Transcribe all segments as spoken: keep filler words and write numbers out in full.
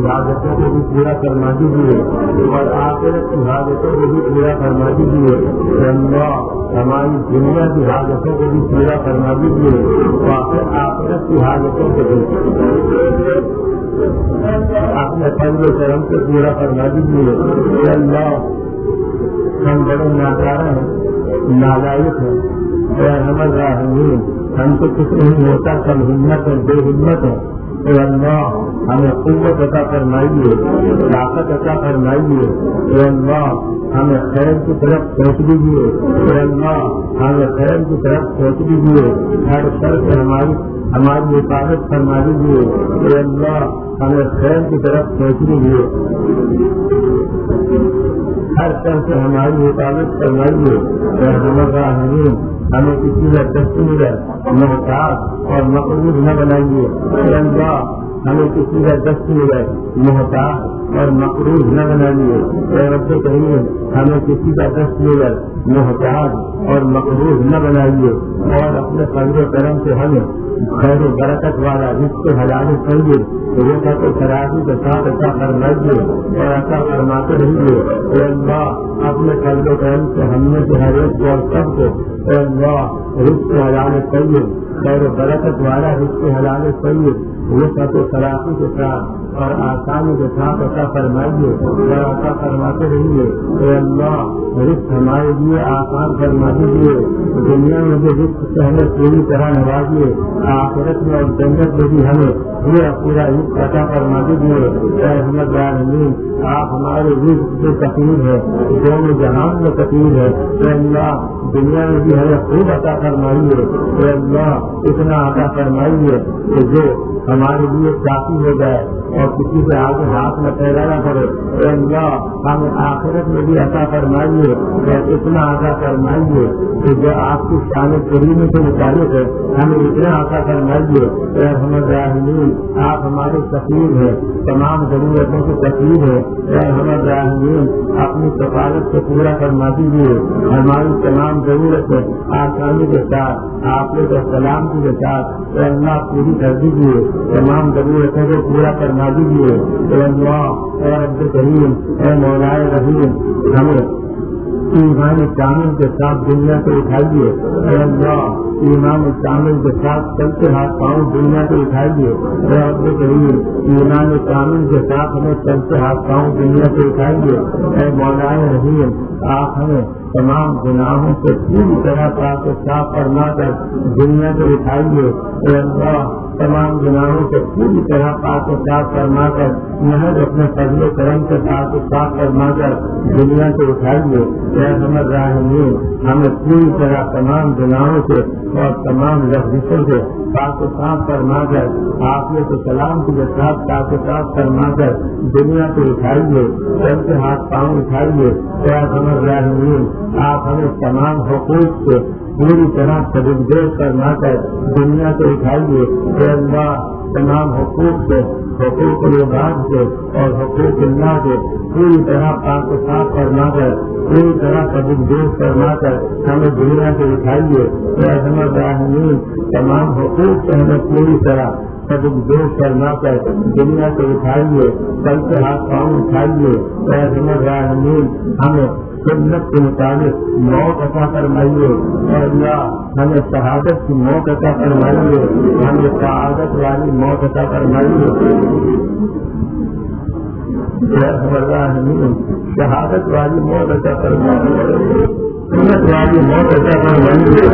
حاجتوں کو بھی پورا فرما دیجیے اور آخرت کی حاجتوں کو بھی پورا فرما دیجیے. اللہ ہماری دنیا کی حاجتوں کو بھی پورا فرما دیجیے اور آخرت کی حاجتوں کو بھی اپنے فضل و کرم سے پورا فرما دیجیے. اللہ ہم بڑے ناکارہ ہیں، نالائق ہیں، اے ارحم الراحمین ہم کو کچھ نہیں ہوتا، کم ہمت ہے، بے ہمت ہے. اے اللہ ہمیں قوت عطا فرمائیے، طاقت عطا فرمائیے. اے اللہ ہمیں خیر کی طرف سوچ دیجیے. اے اللہ ہمیں خیر کی طرف سوچ دیجیے. ہر شر سے ہماری ہماری حفاظت فرما دیجیے. اے اللہ ہمیں خیر کی طرف سوچ دیجیے، ہر شر سے ہماری حفاظت فرمائیے. اے ارحم الراحمین ہمیں کسی کا دستور محتاج اور مقبول نہ بنائیے. اے اللہ ہمیں کسی کا دستور محتاج اور مقروض نہ بنائیے. اے رب کریم ہمیں کسی کا دستور محتاج اور مقروض نہ بنائیے اور اپنے فضل و کرم سے ہمیں خیر و برکت والا رزق حلال چاہیے. روزہ کو خرابی کے ساتھ عطا فرمائیے اور عطا فرماتے رہیے. اے اللہ اپنے فضل و کرم سے ہم نے سے ہر ایک اور سب کو اے اللہ رزق حلال چاہیے، خیر و برکت والا رزق حلال چاہیے. روزہ کو خرابی کے ساتھ اور آسانی کے ساتھ عطا فرمائیے اور عطا فرماتے رہیے. اے اللہ رزق ہمارے لیے آسان فرما دیجیے. دنیا میں جو رزق سے ہمیں پوری طرح نوازیے، آخرت میں اور جنت میں بھی ہمیں پورا پورا رزق عطا فرما دیجیے. اے ارحم الراحمین آپ ہمارے رزق سے تقریر ہے، دونوں جہان میں تقریر ہے. اے اللہ دنیا میں بھی ہمیں خوب عطا فرمائیے. اے اللہ اتنا عطا فرمائیے کہ جو ہمارے لیے کافی ہو جائے اور کسی سے آگے ہاتھ میں پھیلا نہ پڑے. اے اللہ ہمیں آخرت میں بھی عطا فرمائیے اور اتنا عطا فرمائیے کہ جو آپ کی شان کریمی سے متعلق ہے ہمیں اتنا عطا فرمائیے. اے ارحم الراحمین آپ ہمارے سفیر ہیں، تمام ضرورتوں کے سفیر ہیں. اے ارحم الراحمین اپنی کفالت سے پورا فرما دیجیے. ہماری تمام ضرورتیں آسانی کے ساتھ آپ کے سلامتی کے ساتھ اے اللہ پوری کر دیجیے. تمام ضرورتوں کو پورا فرما دیجیے. اے اللہ اے رب کریم اے مولا رحیم ہمیں ایمان کامل کے ساتھ دنیا سے اٹھائیے. اے اللہ ایمان کامل کے ساتھ چلتے ہاتھ پاؤں دنیا سے اٹھائیے. اے رب کریم ایمان کامل کے ساتھ ہمیں چلتے ہاتھ پاؤں دنیا سے اٹھائیے. اے مولا رحیم آپ ہمیں تمام گناہوں سے پوری طرح پاک صاف فرما کر دنیا سے اٹھائیے. اے اللہ تمام گناہوں سے پوری طرح پاک صاف فرما کر محض اپنے فضل و کرم سے پاک صاف فرما کر دنیا سے اٹھائیے. اے ارحم الراحمین ہمیں پوری طرح تمام گناہوں سے اور تمام لفظوں سے پاک صاف فرما کر عافیت و سلامتی کے ساتھ پاک صاف فرما کر دنیا سے اٹھائیے. چلتے ہاتھ پاؤں اٹھائیے. اے ارحم الراحمین آپ ہمیں تمام حقوق سے پوری طرح سدوپیوگ فرما کر دنیا سے اٹھائیے. اے اللہ تمام حقوق سے، حقوق العباد سے اور حقوق اللہ سے پوری طرح پاک صاف فرما کر پوری طرح سدوپیوگ فرما کر ہمیں دنیا سے اٹھائیے. اے ارحم الراحمین تمام حقوق سے ہمیں پوری طرح سدوپیوگ فرما کر دنیا سے اٹھائیے. کل سے ہاتھ پاؤں اٹھائیے. اے ارحم الراحمین ہمیں سنت کے مطابق موت عطا فرمائیے. اور اللہ ہمیں شہادت کی موت عطا فرمائیے. ہمیں سعادت والی موت عطا فرمائیے. شہادت والی موت عطا فرمائیے. سنت والی موت عطا فرمائیے.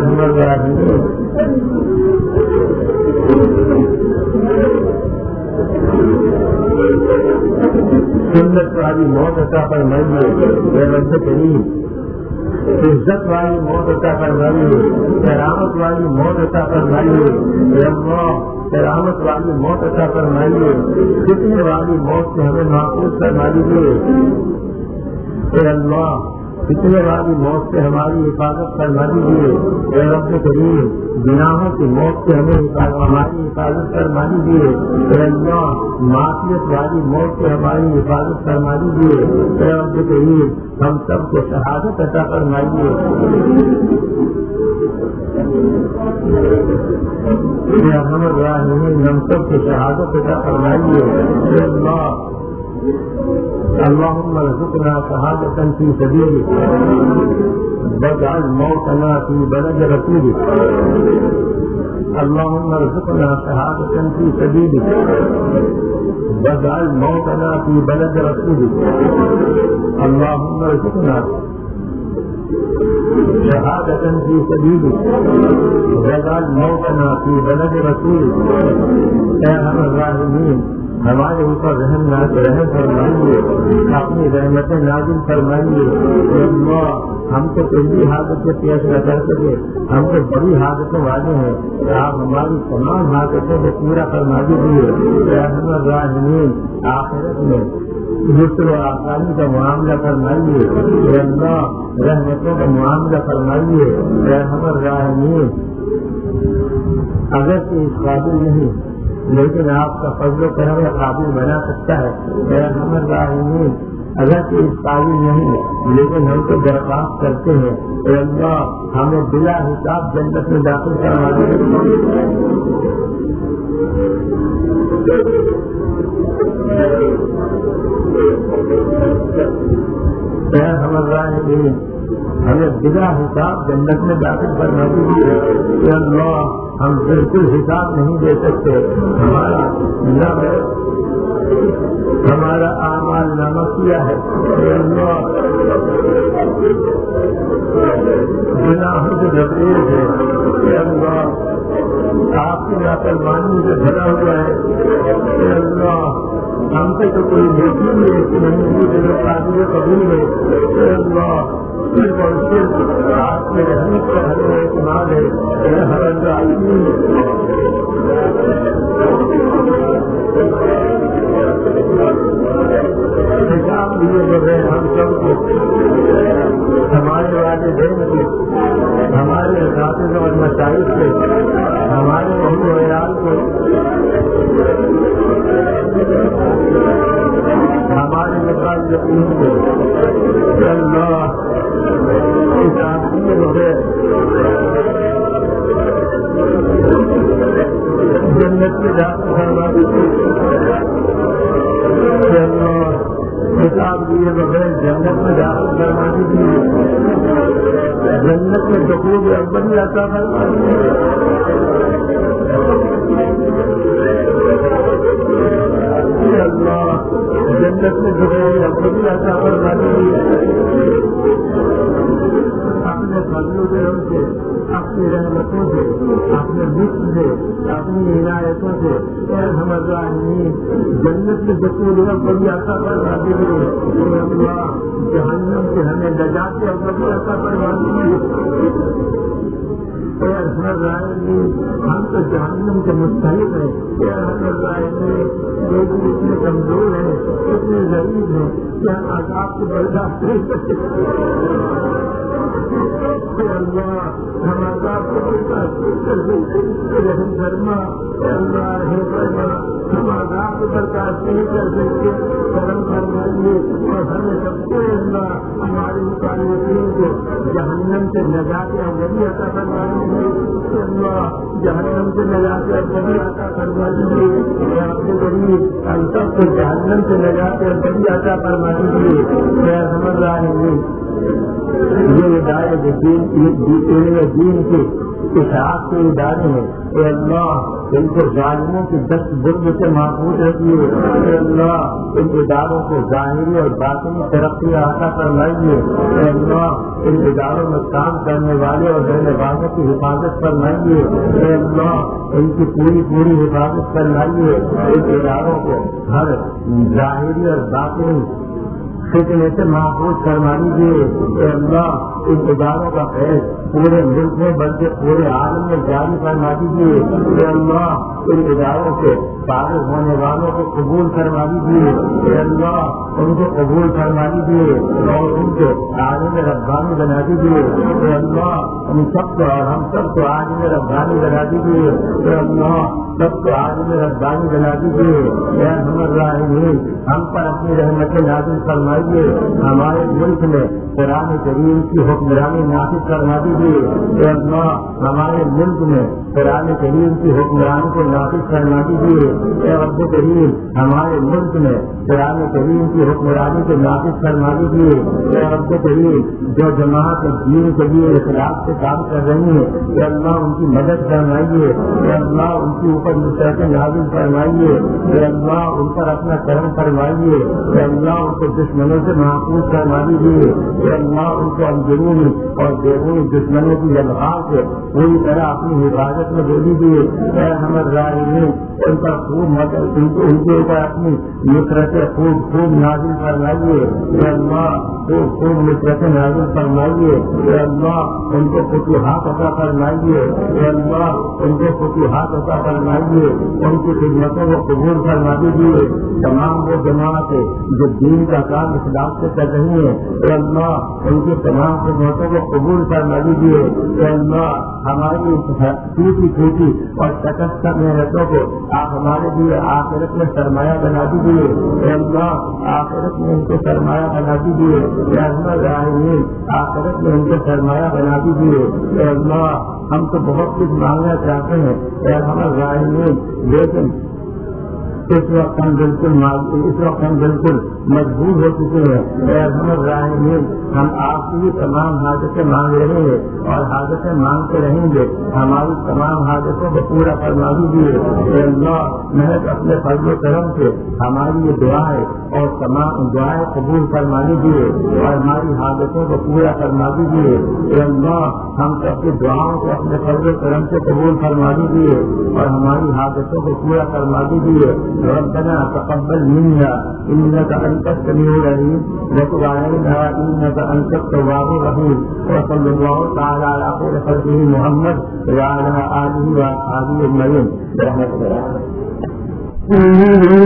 سنت والی موت عطا فرمائیے. اے رب کریم عزت والی موت عطا فرمائیے. کرامت والی موت عطا فرمائیے. اے اللہ کرامت والی موت عطا فرمائیے. فتنے والی موت سے ہمیں محفوظ فرما دیجیے. اے اللہ فتنے والی موت سے ہماری حفاظت فرما دیجیے. اے رب کریم گناہوں کی موت سے ہمیں ہماری حفاظت فرما دیجیے. اے اللہ معصیت والی موت سے ہماری حفاظت فرما دیجیے. اے رب کریم ہم سب کو شہادت عطا فرمائیے. ارحم الراحمین ہم سب کی شہادت عطا فرمائیے اے اللہ اللهم ارزقنا شهادة في سبيلك واجعل موتنا في بلد رسولك اللهم ارزقنا شهادة في سبيلك واجعل موتنا في بلد رسولك اللهم ارزقنا شهادة في سبيلك واجعل موتنا في بلد رسولك اے ارحم الراحمین ہمارے اوپر رحم رحم فرمائیے اپنی رحمتیں نازل فرمائیے اللہ ہم تو پہلی حاجت سے پیش نہ کر سکے ہم تو بڑی حاجتوں والے ہیں آپ ہماری تمام حاجتوں کو پورا فرما دیجیے رحم الراحمین آخرت میں یسر و آسانی کا معاملہ فرمائیے اللہ رحمتوں کا معاملہ فرمائیے رحم الراحمین اگر کہ اس قابل نہیں لیکن آپ کا فضل و کرم قابل بنا سکتا ہے اے ارحم الراحمین اگر کہ اس قابل نہیں لیکن ہم کو درخواست کرتے ہیں اے اللہ ہمیں بلا حساب جنت میں داخل کروا دیں اے ارحم الراحمین ہمیں بلا حساب جنت میں داخل کروا دیجیے اے اللہ ہم بالکل حساب نہیں دے سکتے ہمارا نام ہمارا اعمال نامہ کیا ہے گناہوں سے لبریز ہے اللہ آپ کی نافرمانی سے بھرا ہوا ہے اللہ ہم سے تو کوئی نیکی نہیں ایسی نہیں ہوئی جو قابل قبول ہے اللہ آپ کے رحمت کا ہمیں اعتماد ہے ہر الراحمین حساب دیے بغیر ہم سب کو ہمارے والدین سے ہمارے اساتذہ اور مشائخ سے ہمارے اہل و عیال کو ہمارے متعلقین کو اللہ حساب دیے بغیر جنت میں داخل کروا دیجیے حساب دیے بغیر جنت میں داخل کروا دیجیے جنت میں دخول اول عطا فرما دیجیے اللہ جنت میں دخول اول عطا فرما دیجیے اپنے فضل و کرم سے اپنی رحمتوں سے اپنے لطف سے اپنی عنایتوں سے اے ارحم الراحمین جنت میں دخول اول عطا فرما دیجیے اے اللہ جہنم سے ہمیں نجات اول عطا فرما دیجیے اے ارحم الراحمین ہم تو جہنم کے مستحق ہیں اے ارحم الراحمین لوگ اتنے کمزور ہیں اتنے ضعیف ہیں کہ ہم عذاب کو برداشت نہیں کر سکتے اللہ ہم عذاب کو برداشت نہیں کر سکتے رحم فرما اللہ رحم فرما ہم عذاب کو برداشت نہیں کر سکتے کرم فرمائیے اور ہمیں سب کو اللہ ہمارے متعلقین کو جہنم سے نجات اولی عطا فرما دیجیے اللہ جہنم سے نجات اولی عطا فرما دیجیے آپ کے غریب ہم سب کو جہنم سے نجات اولی عطا فرما دیجیے اے ارحم الراحمین یہ ادارے دین دین کے اشاعت کے ادارے ہیں اے اللہ ان کو ظالموں کی دست ظلم سے محفوظ رکھیے اے اللہ ان اداروں کو ظاہری اور باطنی ترقی عطا فرمائیے اے اللہ ان اداروں میں کام کرنے والے اور رہنے والوں کی حفاظت فرمائیے اے اللہ ان کی پوری پوری حفاظت فرمائیے ان اداروں کو ہر ظاہری اور باطنی فتنے سے محفوظ فرما دیجیے اے اللہ ان اداروں کا فیض پورے ملک میں بلکہ پورے عالم میں جاری فرما دیجیے اے اللہ ان اداروں سے فارغ ہونے والوں کو قبول فرما دیجیے اے اللہ ان کو قبول فرما دیجیے اور ان کو عالم ربانی بنا دیجیے اے اللہ ہم سب کو اور ہم سب کو عالم ربانی بنا دیجیے اے اللہ سب کو عالم ربانی بنا دیجیے، اے ارحم الراحمین ہم پر اپنی رحمت نازل فرمائیے، ہمارے ملک میں قرآن کریم کی حکمرانی نافذ فرما دیجیے، اے اللہ ہمارے ملک میں قرآن کریم کی حکمرانی کو نافذ فرما دیجیے، اے رب کریم ہمارے ملک میں قرآن کریم کی حکمرانی کو نافذ فرما دیجیے، اے رب کریم جو جماعت دین کے لیے اخلاق سے کام کر رہی ہیں، اے اللہ ان کی مدد فرمائیے، اے اللہ ان کے اوپر نصرت نازل فرمائیے، اے اللہ ان پر اپنا کرم فرمائیے، اے اللہ ان کو دشمنوں سے محفوظ فرما دیجیے، اے اللہ ان کو اندرونی اور بیرونی دشمنوں کی لمحات سے پوری طرح اپنی حفاظت میں دے دیجیے، اے ارحم الراحمین ان پر خوب مدد ان کے اوپر اپنی نصرت خوب خوب نازل فرمائیے، اے اللہ خوب خوب نصرت نازل فرمائیے، اے اللہ ان کو فتوحات عطا فرمائیے، اے اللہ ان کو فتوحات عطا فرمائیے، ان کی خدمتوں کو قبول فرما دیجیے، تمام وہ جماعتیں جو دین کا کام اخلاق سے کر رہی ہیں، اے اللہ ان کی تمام خدمتوں کو قبول فرما دیجیے، اے اللہ ہماری ٹوٹی ٹوٹی اور شکست محنتوں کو آپ ہمارے لیے آخرت میں سرمایہ بنا دیجیے، اے اللہ آخرت میں ان کو سرمایہ بنا دیجیے، اے ارحم الراحمین آخرت میں ان کو سرمایہ بنا دیجیے، اے اللہ ہم تو بہت کچھ مانگنا چاہتے ہیں اے ارحم الراحمین، لیکن اس وقت ہم بالکل اس وقت ہم بالکل مجبور ہو چکے ہیں، اے ارحم الراحمین ہم آپ کی تمام حاجتیں مانگ رہے ہیں اور حاجتیں مانگتے رہیں گے، ہماری تمام حاجتوں کو پورا فرما دیجیے، اے اللہ محض اپنے فضل و کرم سے ہماری یہ دعا ہے اور تمام دعائیں قبول فرما دیجیے اور ہماری حاجتوں کو پورا فرما دیجیے، اے اللہ ہم سب کی دعاؤں کو اپنے فضل و کرم سے قبول فرما دیجیے اور ہماری حاجتوں کو پورا فرما دیجیے، ربنا تقبل منا انك انت السميع العليم وتب علينا انك انت التواب الرحيم وصلى الله تعالى على خير خلقه محمد وعلى اله واصحابه اجمعين برحمتك يا رب.